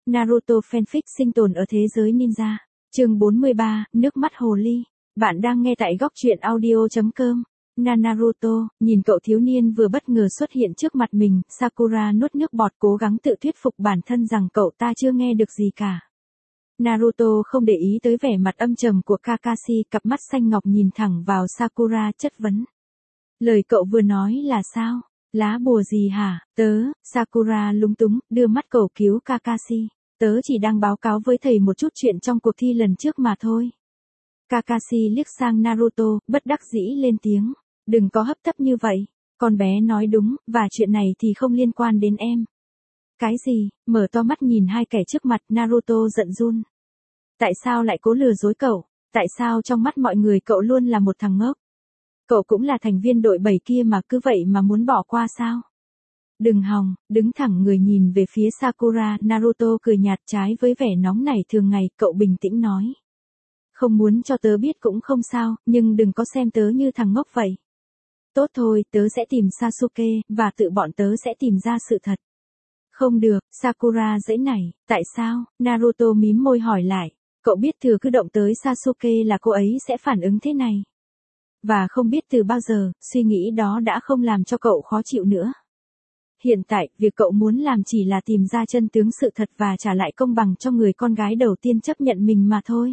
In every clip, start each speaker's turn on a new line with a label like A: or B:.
A: Naruto fanfic sinh tồn ở thế giới ninja. Chương 43, nước mắt hồ ly. Bạn đang nghe tại góc truyện audio.com. Naruto, nhìn cậu thiếu niên vừa bất ngờ xuất hiện trước mặt mình, Sakura nuốt nước bọt cố gắng tự thuyết phục bản thân rằng cậu ta chưa nghe được gì cả. Naruto không để ý tới vẻ mặt âm trầm của Kakashi, cặp mắt xanh ngọc nhìn thẳng vào Sakura chất vấn. Lời cậu vừa nói là sao? Lá bùa gì hả? Sakura lúng túng, đưa mắt cầu cứu Kakashi. Tớ chỉ đang báo cáo với thầy một chút chuyện trong cuộc thi lần trước mà thôi. Kakashi liếc sang Naruto, bất đắc dĩ lên tiếng. Đừng có hấp tấp như vậy. Con bé nói đúng, và chuyện này thì không liên quan đến em. Cái gì? Mở to mắt nhìn hai kẻ trước mặt, Naruto giận run. Tại sao lại cố lừa dối cậu? Tại sao trong mắt mọi người cậu luôn là một thằng ngốc? Cậu cũng là thành viên đội 7 kia mà cứ vậy mà muốn bỏ qua sao? Đừng hòng, đứng thẳng người nhìn về phía Sakura, Naruto cười nhạt trái với vẻ nóng nảy thường ngày, cậu bình tĩnh nói. Không muốn cho tớ biết cũng không sao, nhưng đừng có xem tớ như thằng ngốc vậy. Tốt thôi, tớ sẽ tìm Sasuke, và tự bọn tớ sẽ tìm ra sự thật. Không được, Sakura giãy nảy, tại sao? Naruto mím môi hỏi lại. Cậu biết thừa cứ động tới Sasuke là cô ấy sẽ phản ứng thế này. Và không biết từ bao giờ, suy nghĩ đó đã không làm cho cậu khó chịu nữa. Hiện tại, việc cậu muốn làm chỉ là tìm ra chân tướng sự thật và trả lại công bằng cho người con gái đầu tiên chấp nhận mình mà thôi.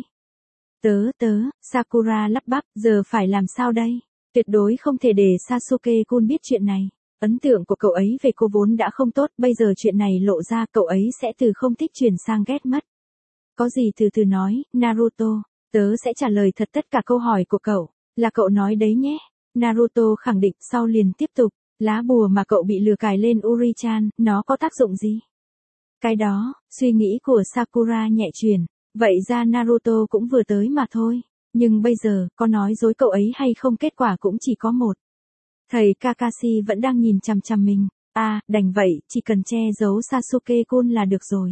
A: Sakura lắp bắp, giờ phải làm sao đây? Tuyệt đối không thể để Sasuke-kun biết chuyện này. Ấn tượng của cậu ấy về cô vốn đã không tốt, bây giờ chuyện này lộ ra cậu ấy sẽ từ không thích chuyển sang ghét mất. Có gì từ từ nói, Naruto, tớ sẽ trả lời thật tất cả câu hỏi của cậu, là cậu nói đấy nhé. Naruto khẳng định, sau liền tiếp tục, lá bùa mà cậu bị lừa cài lên Uri-chan, nó có tác dụng gì? Cái đó, suy nghĩ của Sakura nhẹ chuyển, vậy ra Naruto cũng vừa tới mà thôi, nhưng bây giờ, có nói dối cậu ấy hay không kết quả cũng chỉ có một. Thầy Kakashi vẫn đang nhìn chằm chằm mình, đành vậy, chỉ cần che giấu Sasuke-kun là được rồi.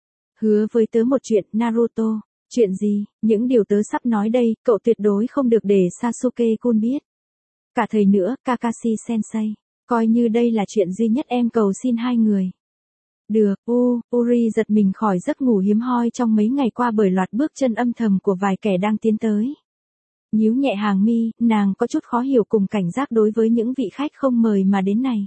A: Hứa với tớ một chuyện, Naruto. Chuyện gì? Những điều tớ sắp nói đây, cậu tuyệt đối không được để Sasuke-kun biết. Cả thầy nữa, Kakashi-sensei. Coi như đây là chuyện duy nhất em cầu xin hai người. Được, Uri giật mình khỏi giấc ngủ hiếm hoi trong mấy ngày qua bởi loạt bước chân âm thầm của vài kẻ đang tiến tới. Nhíu nhẹ hàng mi, nàng có chút khó hiểu cùng cảnh giác đối với những vị khách không mời mà đến này.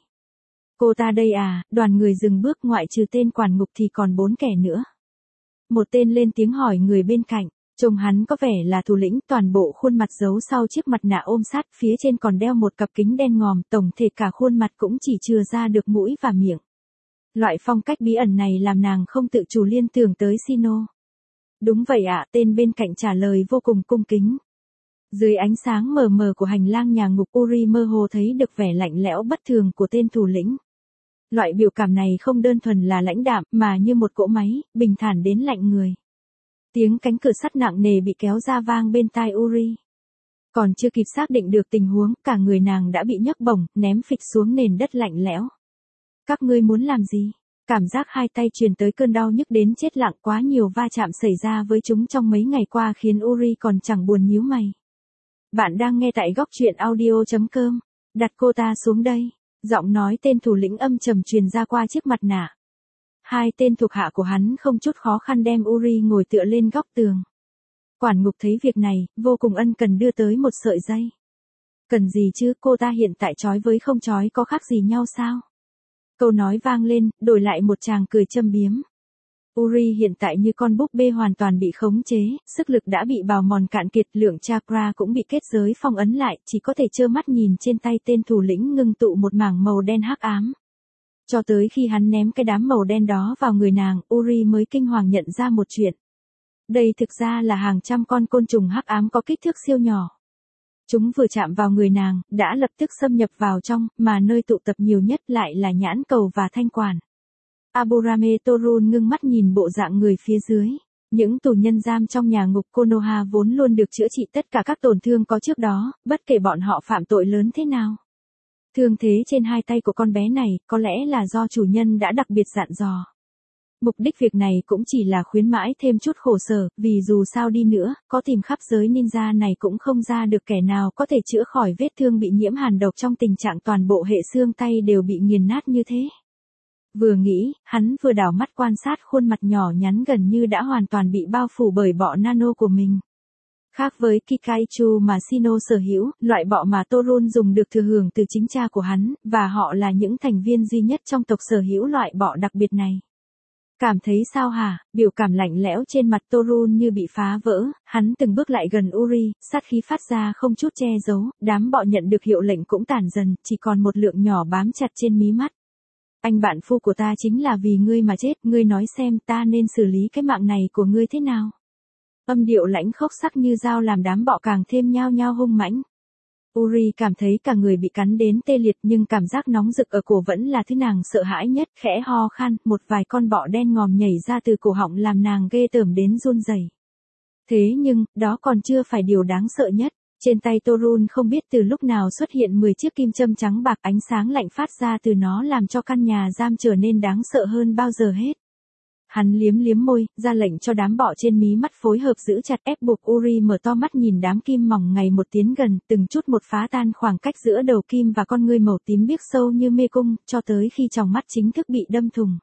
A: Cô ta đây à? Đoàn người dừng bước, ngoại trừ tên quản ngục thì còn 4 kẻ nữa. Một tên lên tiếng hỏi người bên cạnh, trông hắn có vẻ là thủ lĩnh, toàn bộ khuôn mặt giấu sau chiếc mặt nạ ôm sát, phía trên còn đeo một cặp kính đen ngòm, tổng thể cả khuôn mặt cũng chỉ chừa ra được mũi và miệng. Loại phong cách bí ẩn này làm nàng không tự chủ liên tưởng tới Shino. Đúng vậy ạ, tên bên cạnh trả lời vô cùng cung kính. Dưới ánh sáng mờ mờ của hành lang nhà ngục, Uri mơ hồ thấy được vẻ lạnh lẽo bất thường của tên thủ lĩnh. Loại biểu cảm này không đơn thuần là lãnh đạm, mà như một cỗ máy, bình thản đến lạnh người. Tiếng cánh cửa sắt nặng nề bị kéo ra vang bên tai Uri. Còn chưa kịp xác định được tình huống, cả người nàng đã bị nhấc bổng, ném phịch xuống nền đất lạnh lẽo. Các ngươi muốn làm gì? Cảm giác hai tay truyền tới cơn đau nhức đến chết lặng, quá nhiều va chạm xảy ra với chúng trong mấy ngày qua khiến Uri còn chẳng buồn nhíu mày. Bạn đang nghe tại góc truyện audio.com. Đặt cô ta xuống đây. Giọng nói tên thủ lĩnh âm trầm truyền ra qua chiếc mặt nạ. Hai tên thuộc hạ của hắn không chút khó khăn đem Uri ngồi tựa lên góc tường. Quản ngục thấy việc này, vô cùng ân cần đưa tới một sợi dây. Cần gì chứ, cô ta hiện tại trói với không trói có khác gì nhau sao? Câu nói vang lên, đổi lại một tràng cười châm biếm. Uri hiện tại như con búp bê hoàn toàn bị khống chế, sức lực đã bị bào mòn cạn kiệt, lượng chakra cũng bị kết giới phong ấn lại, chỉ có thể trơ mắt nhìn trên tay tên thủ lĩnh ngưng tụ một mảng màu đen hắc ám. Cho tới khi hắn ném cái đám màu đen đó vào người nàng, Uri mới kinh hoàng nhận ra một chuyện. Đây thực ra là hàng trăm con côn trùng hắc ám có kích thước siêu nhỏ. Chúng vừa chạm vào người nàng, đã lập tức xâm nhập vào trong, mà nơi tụ tập nhiều nhất lại là nhãn cầu và thanh quản. Aburame Torun ngưng mắt nhìn bộ dạng người phía dưới. Những tù nhân giam trong nhà ngục Konoha vốn luôn được chữa trị tất cả các tổn thương có trước đó, bất kể bọn họ phạm tội lớn thế nào. Thương thế trên hai tay của con bé này, có lẽ là do chủ nhân đã đặc biệt dặn dò. Mục đích việc này cũng chỉ là khuyến mãi thêm chút khổ sở, vì dù sao đi nữa, có tìm khắp giới ninja này cũng không ra được kẻ nào có thể chữa khỏi vết thương bị nhiễm hàn độc trong tình trạng toàn bộ hệ xương tay đều bị nghiền nát như thế. Vừa nghĩ, hắn vừa đảo mắt quan sát khuôn mặt nhỏ nhắn gần như đã hoàn toàn bị bao phủ bởi bọ nano của mình. Khác với Kikaichu mà Shino sở hữu, loại bọ mà Torun dùng được thừa hưởng từ chính cha của hắn, và họ là những thành viên duy nhất trong tộc sở hữu loại bọ đặc biệt này. Cảm thấy sao hả? Biểu cảm lạnh lẽo trên mặt Torun như bị phá vỡ, hắn từng bước lại gần Uri, sát khí phát ra không chút che giấu, đám bọ nhận được hiệu lệnh cũng tản dần, chỉ còn một lượng nhỏ bám chặt trên mí mắt. Anh bạn phu của ta chính là vì ngươi mà chết, ngươi nói xem ta nên xử lý cái mạng này của ngươi thế nào? Âm điệu lãnh khốc sắc như dao làm đám bọ càng thêm nhao nhao hung mãnh. Uri cảm thấy cả người bị cắn đến tê liệt nhưng cảm giác nóng rực ở cổ vẫn là thứ nàng sợ hãi nhất, khẽ ho khan, một vài con bọ đen ngòm nhảy ra từ cổ họng làm nàng ghê tởm đến run rẩy. Thế nhưng, đó còn chưa phải điều đáng sợ nhất. Trên tay Torun không biết từ lúc nào xuất hiện 10 chiếc kim châm trắng bạc, ánh sáng lạnh phát ra từ nó làm cho căn nhà giam trở nên đáng sợ hơn bao giờ hết. Hắn liếm liếm môi, ra lệnh cho đám bọ trên mí mắt phối hợp giữ chặt, ép buộc Uri mở to mắt nhìn đám kim mỏng ngày một tiến gần, từng chút một phá tan khoảng cách giữa đầu kim và con ngươi màu tím biếc sâu như mê cung, cho tới khi tròng mắt chính thức bị đâm thủng.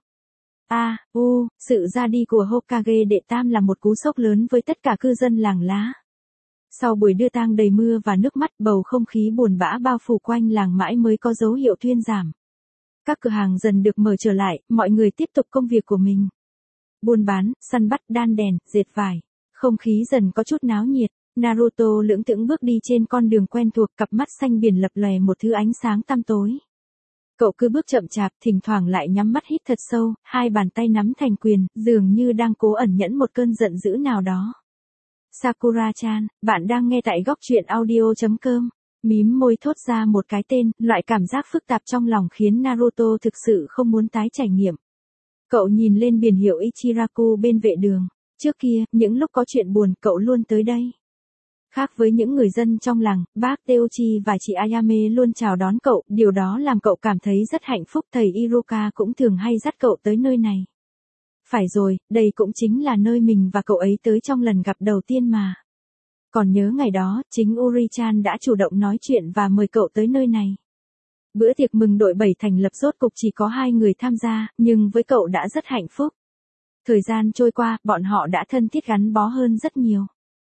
A: Sự ra đi của Hokage đệ tam là một cú sốc lớn với tất cả cư dân làng lá. Sau buổi đưa tang đầy mưa và nước mắt, bầu không khí buồn bã bao phủ quanh làng mãi mới có dấu hiệu thuyên giảm. Các cửa hàng dần được mở trở lại, mọi người tiếp tục công việc của mình. Buôn bán, săn bắt, đan đèn, dệt vải. Không khí dần có chút náo nhiệt. Naruto lững thững bước đi trên con đường quen thuộc, cặp mắt xanh biển lập lòe một thứ ánh sáng tăm tối. Cậu cứ bước chậm chạp, thỉnh thoảng lại nhắm mắt hít thật sâu, hai bàn tay nắm thành quyền, dường như đang cố ẩn nhẫn một cơn giận dữ nào đó. Sakura-chan, bạn đang nghe tại góc truyện audio.com. Mím môi thốt ra một cái tên, loại cảm giác phức tạp trong lòng khiến Naruto thực sự không muốn tái trải nghiệm. Cậu nhìn lên biển hiệu Ichiraku bên vệ đường. Trước kia, những lúc có chuyện buồn, cậu luôn tới đây. Khác với những người dân trong làng, bác Teuchi và chị Ayame luôn chào đón cậu, điều đó làm cậu cảm thấy rất hạnh phúc. Thầy Iruka cũng thường hay dắt cậu tới nơi này. Phải rồi, đây cũng chính là nơi mình và cậu ấy tới trong lần gặp đầu tiên mà. Còn nhớ ngày đó, chính Uri-chan đã chủ động nói chuyện và mời cậu tới nơi này. Bữa tiệc mừng đội 7 thành lập rốt cục chỉ có 2 người tham gia, nhưng với cậu đã rất hạnh phúc. Thời gian trôi qua, bọn họ đã thân thiết gắn bó hơn rất nhiều.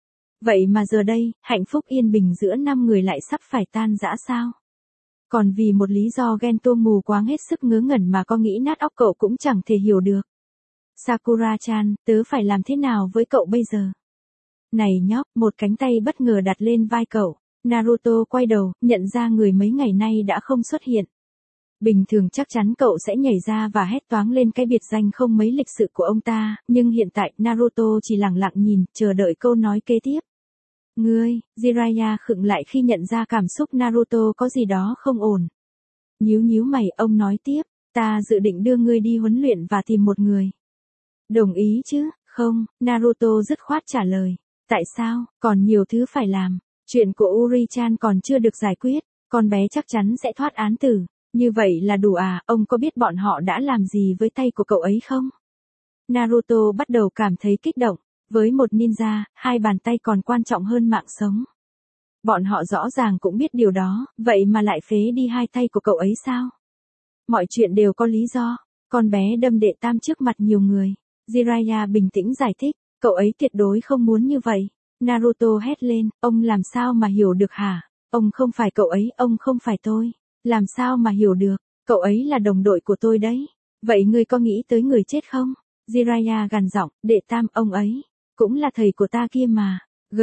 A: Vậy mà giờ đây, hạnh phúc yên bình giữa 5 người lại sắp phải tan rã sao? Còn vì một lý do ghen tuông mù quáng hết sức ngớ ngẩn mà có nghĩ nát óc cậu cũng chẳng thể hiểu được. Sakura-chan, tớ phải làm thế nào với cậu bây giờ? Này nhóc, một cánh tay bất ngờ đặt lên vai cậu. Naruto quay đầu, nhận ra người mấy ngày nay đã không xuất hiện. Bình thường chắc chắn cậu sẽ nhảy ra và hét toáng lên cái biệt danh không mấy lịch sự của ông ta, nhưng hiện tại Naruto chỉ lặng lặng nhìn, chờ đợi câu nói kế tiếp. Ngươi, Jiraiya khựng lại khi nhận ra cảm xúc Naruto có gì đó không ổn. Nhíu mày, ông nói tiếp, ta dự định đưa ngươi đi huấn luyện và tìm một người. Đồng ý chứ? Không, Naruto dứt khoát trả lời. Tại sao? Còn nhiều thứ phải làm. Chuyện của Uri-chan còn chưa được giải quyết, con bé chắc chắn sẽ thoát án tử. Như vậy là đủ à? Ông có biết bọn họ đã làm gì với tay của cậu ấy không? Naruto bắt đầu cảm thấy kích động. Với một ninja, hai bàn tay còn quan trọng hơn mạng sống. Bọn họ rõ ràng cũng biết điều đó, vậy mà lại phế đi hai tay của cậu ấy sao? Mọi chuyện đều có lý do. Con bé đâm đệ tam trước mặt nhiều người. Jiraiya bình tĩnh giải thích, cậu ấy tuyệt đối không muốn như vậy. Naruto hét lên, ông làm sao mà hiểu được hả? Ông không phải cậu ấy, ông không phải tôi. Làm sao mà hiểu được, cậu ấy là đồng đội của tôi đấy. Vậy ngươi có nghĩ tới người chết không? Jiraiya gằn giọng, đệ tam, ông ấy cũng là thầy của ta kia mà.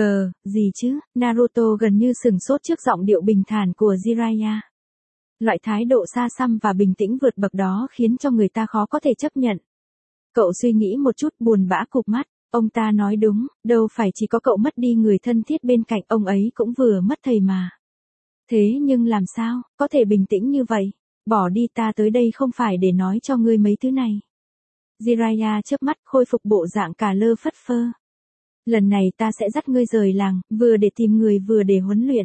A: Gì chứ? Naruto gần như sừng sốt trước giọng điệu bình thản của Jiraiya. Loại thái độ xa xăm và bình tĩnh vượt bậc đó khiến cho người ta khó có thể chấp nhận. Cậu suy nghĩ một chút, buồn bã cụp mắt. Ông ta nói đúng, đâu phải chỉ có cậu mất đi người thân thiết bên cạnh, ông ấy cũng vừa mất thầy mà. Thế nhưng làm sao, có thể bình tĩnh như vậy? Bỏ đi, ta tới đây không phải để nói cho ngươi mấy thứ này. Jiraiya chớp mắt, khôi phục bộ dạng cả lơ phất phơ. Lần này ta sẽ dắt ngươi rời làng, vừa để tìm người vừa để huấn luyện.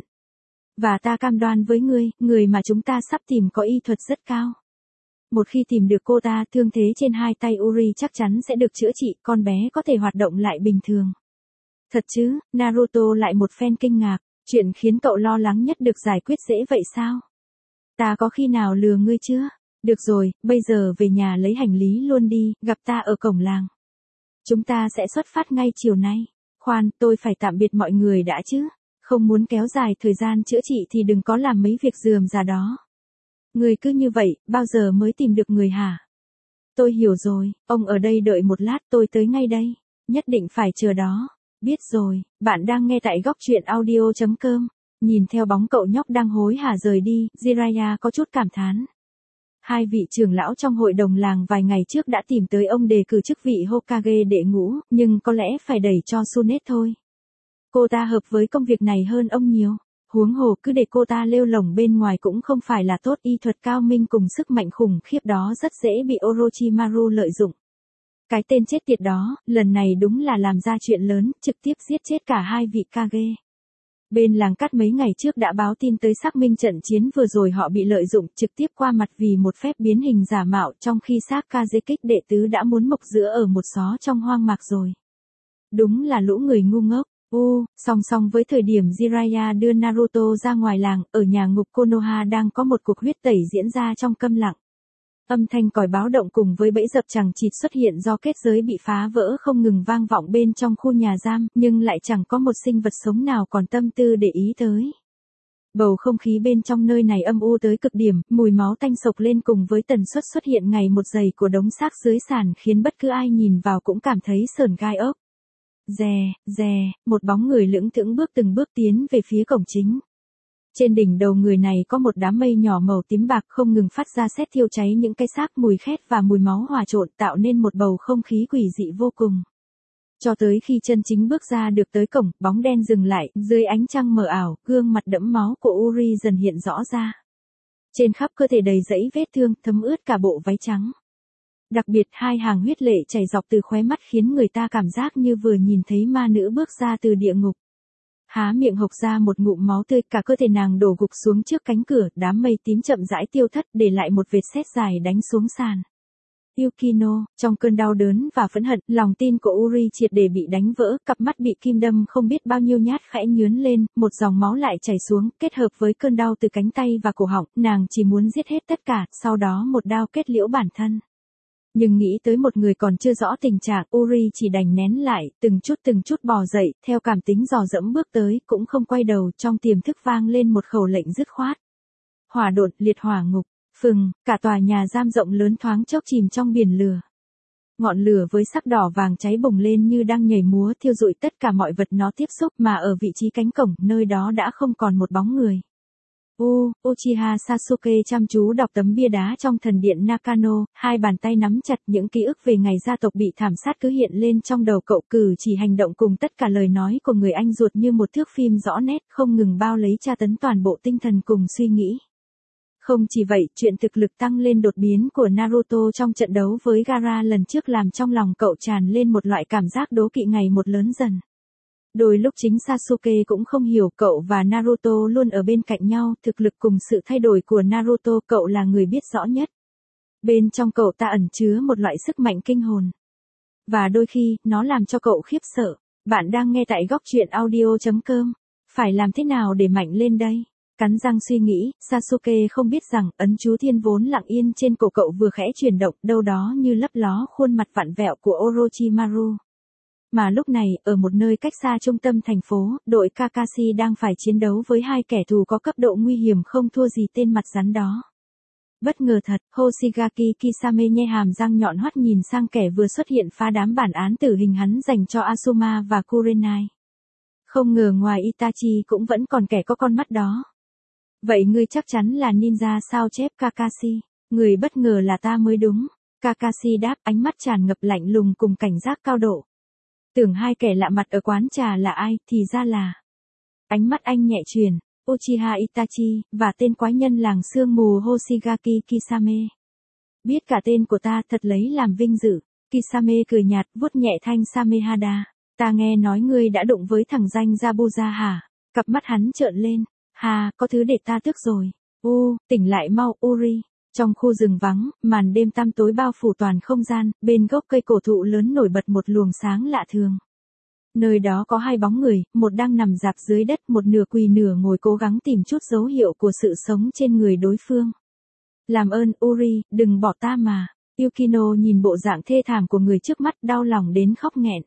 A: Và ta cam đoan với ngươi, người mà chúng ta sắp tìm có y thuật rất cao. Một khi tìm được cô ta, thương thế trên hai tay Uri chắc chắn sẽ được chữa trị, con bé có thể hoạt động lại bình thường. Thật chứ? Naruto lại một phen kinh ngạc, chuyện khiến cậu lo lắng nhất được giải quyết dễ vậy sao? Ta có khi nào lừa ngươi chưa? Được rồi, bây giờ về nhà lấy hành lý luôn đi, gặp ta ở cổng làng. Chúng ta sẽ xuất phát ngay chiều nay. Khoan, tôi phải tạm biệt mọi người đã chứ. Không muốn kéo dài thời gian chữa trị thì đừng có làm mấy việc rườm rà đó. Người cứ như vậy, bao giờ mới tìm được người hả? Tôi hiểu rồi, ông ở đây đợi một lát, tôi tới ngay đây. Nhất định phải chờ đó. Biết rồi, bạn đang nghe tại góc truyện audio.com. Nhìn theo bóng cậu nhóc đang hối hả rời đi, Jiraiya có chút cảm thán. Hai vị trưởng lão trong hội đồng làng vài ngày trước đã tìm tới ông đề cử chức vị Hokage đệ ngũ, nhưng có lẽ phải đẩy cho Tsunade thôi. Cô ta hợp với công việc này hơn ông nhiều. Huống hồ cứ để cô ta lêu lổng bên ngoài cũng không phải là tốt, y thuật cao minh cùng sức mạnh khủng khiếp đó rất dễ bị Orochimaru lợi dụng. Cái tên chết tiệt đó, lần này đúng là làm ra chuyện lớn, trực tiếp giết chết cả hai vị Kage. Bên làng cát mấy ngày trước đã báo tin tới xác minh trận chiến vừa rồi họ bị lợi dụng trực tiếp qua mặt vì một phép biến hình giả mạo, trong khi xác Kazekích đệ tứ đã muốn mộc giữa ở một xó trong hoang mạc rồi. Đúng là lũ người ngu ngốc. Song song với thời điểm Jiraiya đưa Naruto ra ngoài làng, ở nhà ngục Konoha đang có một cuộc huyết tẩy diễn ra trong câm lặng. Âm thanh còi báo động cùng với bẫy dập chằng chịt xuất hiện do kết giới bị phá vỡ không ngừng vang vọng bên trong khu nhà giam, nhưng lại chẳng có một sinh vật sống nào còn tâm tư để ý tới. Bầu không khí bên trong nơi này âm u tới cực điểm, mùi máu tanh sộc lên cùng với tần suất xuất hiện ngày một dày của đống xác dưới sàn khiến bất cứ ai nhìn vào cũng cảm thấy sởn gai ốc. Rè, một bóng người lững thững từng bước tiến về phía cổng chính. Trên đỉnh đầu người này có một đám mây nhỏ màu tím bạc không ngừng phát ra sét thiêu cháy những cái xác, mùi khét và mùi máu hòa trộn tạo nên một bầu không khí quỷ dị vô cùng. Cho tới khi chân chính bước ra được tới cổng, bóng đen dừng lại, dưới ánh trăng mờ ảo, gương mặt đẫm máu của Uri dần hiện rõ ra. Trên khắp cơ thể đầy dẫy vết thương, thấm ướt cả bộ váy trắng. Đặc biệt hai hàng huyết lệ chảy dọc từ khóe mắt khiến người ta cảm giác như vừa nhìn thấy ma nữ bước ra từ địa ngục. Há miệng hộc ra một ngụm máu tươi, cả cơ thể nàng đổ gục xuống trước cánh cửa, đám mây tím chậm rãi tiêu thất để lại một vệt sét dài đánh xuống sàn. Yukino, trong cơn đau đớn và phẫn hận, lòng tin của Uri triệt để bị đánh vỡ, cặp mắt bị kim đâm không biết bao nhiêu nhát khẽ nhướn lên, một dòng máu lại chảy xuống, kết hợp với cơn đau từ cánh tay và cổ họng, nàng chỉ muốn giết hết tất cả, sau đó một đao kết liễu bản thân. Nhưng nghĩ tới một người còn chưa rõ tình trạng, Uri chỉ đành nén lại, từng chút bò dậy, theo cảm tính dò dẫm bước tới, cũng không quay đầu, trong tiềm thức vang lên một khẩu lệnh dứt khoát. Hỏa độn, liệt hỏa ngục, phừng, cả tòa nhà giam rộng lớn thoáng chốc chìm trong biển lửa. Ngọn lửa với sắc đỏ vàng cháy bùng lên như đang nhảy múa thiêu rụi tất cả mọi vật nó tiếp xúc, mà ở vị trí cánh cổng, nơi đó đã không còn một bóng người. Uchiha Sasuke chăm chú đọc tấm bia đá trong thần điện Nakano, hai bàn tay nắm chặt, những ký ức về ngày gia tộc bị thảm sát cứ hiện lên trong đầu cậu, cử chỉ hành động cùng tất cả lời nói của người anh ruột như một thước phim rõ nét, không ngừng bao lấy tra tấn toàn bộ tinh thần cùng suy nghĩ. Không chỉ vậy, chuyện thực lực tăng lên đột biến của Naruto trong trận đấu với Gaara lần trước làm trong lòng cậu tràn lên một loại cảm giác đố kỵ ngày một lớn dần. Đôi lúc chính Sasuke cũng không hiểu cậu và Naruto luôn ở bên cạnh nhau, thực lực cùng sự thay đổi của Naruto cậu là người biết rõ nhất. Bên trong cậu ta ẩn chứa một loại sức mạnh kinh hồn. Và đôi khi, nó làm cho cậu khiếp sợ. Bạn đang nghe tại góc truyện audio.com. Phải làm thế nào để mạnh lên đây? Cắn răng suy nghĩ, Sasuke không biết rằng, ấn chú thiên vốn lặng yên trên cổ cậu vừa khẽ chuyển động, đâu đó như lấp ló khuôn mặt vặn vẹo của Orochimaru. Mà lúc này, ở một nơi cách xa trung tâm thành phố, đội Kakashi đang phải chiến đấu với hai kẻ thù có cấp độ nguy hiểm không thua gì tên mặt rắn đó. Bất ngờ thật, Hoshigaki Kisame nhe hàm răng nhọn hoắt nhìn sang kẻ vừa xuất hiện phá đám bản án tử hình hắn dành cho Asuma và Kurenai. Không ngờ ngoài Itachi cũng vẫn còn kẻ có con mắt đó. Vậy ngươi chắc chắn là ninja sao chép Kakashi, người bất ngờ là ta mới đúng. Kakashi đáp, ánh mắt tràn ngập lạnh lùng cùng cảnh giác cao độ. Tưởng hai kẻ lạ mặt ở quán trà là ai, thì ra là. Ánh mắt anh nhẹ chuyển, Uchiha Itachi, và tên quái nhân làng sương mù Hoshigaki Kisame. Biết cả tên của ta thật lấy làm vinh dự. Kisame cười nhạt, vuốt nhẹ thanh Samehada. Ta nghe nói ngươi đã đụng với thằng danh Zabuza hả? Cặp mắt hắn trợn lên. Hà, có thứ để ta tức rồi. Tỉnh lại mau, Uri. Trong khu rừng vắng, màn đêm tăm tối bao phủ toàn không gian, bên gốc cây cổ thụ lớn nổi bật một luồng sáng lạ thường. Nơi đó có hai bóng người, một đang nằm rạp dưới đất, một nửa quỳ nửa ngồi cố gắng tìm chút dấu hiệu của sự sống trên người đối phương. Làm ơn Uri, đừng bỏ ta mà. Yukino nhìn bộ dạng thê thảm của người trước mắt đau lòng đến khóc nghẹn.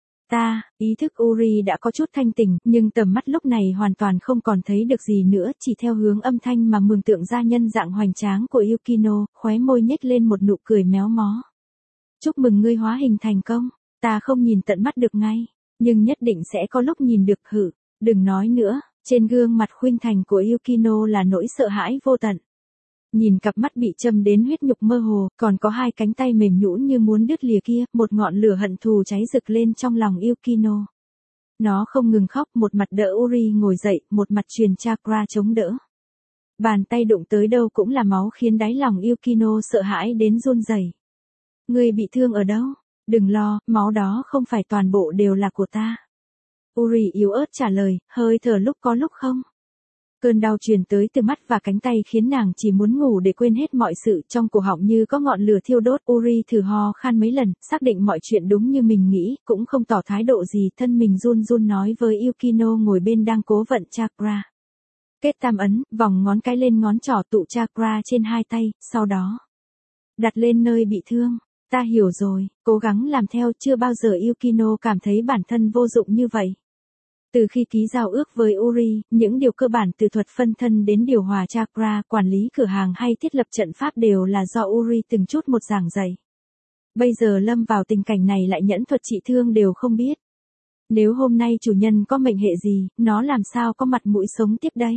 A: Ý thức Uri đã có chút thanh tỉnh, nhưng tầm mắt lúc này hoàn toàn không còn thấy được gì nữa, chỉ theo hướng âm thanh mà mường tượng ra nhân dạng hoành tráng của Yukino, khóe môi nhếch lên một nụ cười méo mó. Chúc mừng ngươi hóa hình thành công, ta không nhìn tận mắt được ngay, nhưng nhất định sẽ có lúc nhìn được hử, đừng nói nữa, trên gương mặt khuynh thành của Yukino là nỗi sợ hãi vô tận. Nhìn cặp mắt bị châm đến huyết nhục mơ hồ, còn có hai cánh tay mềm nhũn như muốn đứt lìa kia, một ngọn lửa hận thù cháy rực lên trong lòng Yukino. Nó không ngừng khóc, một mặt đỡ Uri ngồi dậy, một mặt truyền chakra chống đỡ. Bàn tay đụng tới đâu cũng là máu khiến đáy lòng Yukino sợ hãi đến run rẩy. Ngươi bị thương ở đâu? Đừng lo, máu đó không phải toàn bộ đều là của ta. Uri yếu ớt trả lời, hơi thở lúc có lúc không. Cơn đau truyền tới từ mắt và cánh tay khiến nàng chỉ muốn ngủ để quên hết mọi sự, trong cổ họng như có ngọn lửa thiêu đốt. Uri thử ho khan mấy lần, xác định mọi chuyện đúng như mình nghĩ, cũng không tỏ thái độ gì, thân mình run run nói với Yukino ngồi bên đang cố vận chakra. Kết tam ấn, vòng ngón cái lên ngón trỏ tụ chakra trên hai tay, sau đó đặt lên nơi bị thương. Ta hiểu rồi, cố gắng làm theo, chưa bao giờ Yukino cảm thấy bản thân vô dụng như vậy. Từ khi ký giao ước với Uri, những điều cơ bản từ thuật phân thân đến điều hòa chakra, quản lý cửa hàng hay thiết lập trận pháp đều là do Uri từng chút một giảng dạy. Bây giờ lâm vào tình cảnh này lại nhẫn thuật trị thương đều không biết. Nếu hôm nay chủ nhân có mệnh hệ gì, nó làm sao có mặt mũi sống tiếp đây?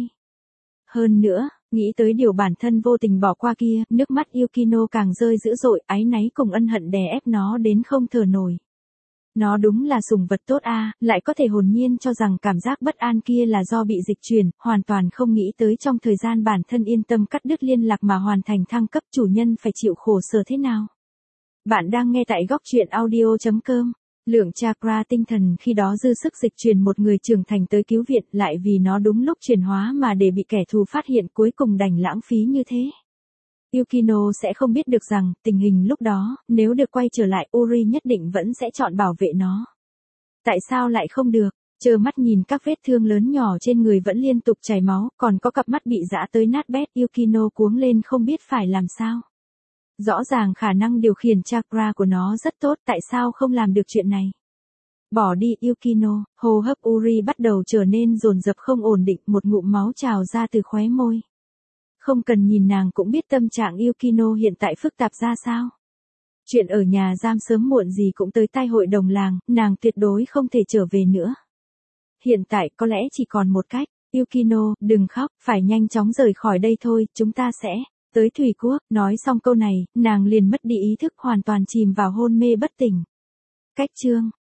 A: Hơn nữa, nghĩ tới điều bản thân vô tình bỏ qua kia, nước mắt Yukino càng rơi dữ dội, áy náy cùng ân hận đè ép nó đến không thở nổi. Nó đúng là sủng vật tốt lại có thể hồn nhiên cho rằng cảm giác bất an kia là do bị dịch chuyển, hoàn toàn không nghĩ tới trong thời gian bản thân yên tâm cắt đứt liên lạc mà hoàn thành thăng cấp chủ nhân phải chịu khổ sở thế nào. Bạn đang nghe tại góc truyện audio.com. Lượng chakra tinh thần khi đó dư sức dịch chuyển một người trưởng thành tới cứu viện, lại vì nó đúng lúc chuyển hóa mà để bị kẻ thù phát hiện, cuối cùng đành lãng phí như thế. Yukino sẽ không biết được rằng, tình hình lúc đó, nếu được quay trở lại, Uri nhất định vẫn sẽ chọn bảo vệ nó. Tại sao lại không được? Trơ mắt nhìn các vết thương lớn nhỏ trên người vẫn liên tục chảy máu, còn có cặp mắt bị giã tới nát bét, Yukino cuống lên không biết phải làm sao. Rõ ràng khả năng điều khiển chakra của nó rất tốt, tại sao không làm được chuyện này? Bỏ đi Yukino, hô hấp Uri bắt đầu trở nên dồn dập không ổn định, một ngụm máu trào ra từ khóe môi. Không cần nhìn nàng cũng biết tâm trạng Yukino hiện tại phức tạp ra sao. Chuyện ở nhà giam sớm muộn gì cũng tới tai hội đồng làng, nàng tuyệt đối không thể trở về nữa. Hiện tại có lẽ chỉ còn một cách, Yukino, đừng khóc, phải nhanh chóng rời khỏi đây thôi, chúng ta sẽ tới Thủy Quốc. Nói xong câu này, nàng liền mất đi ý thức, hoàn toàn chìm vào hôn mê bất tỉnh. Cách chương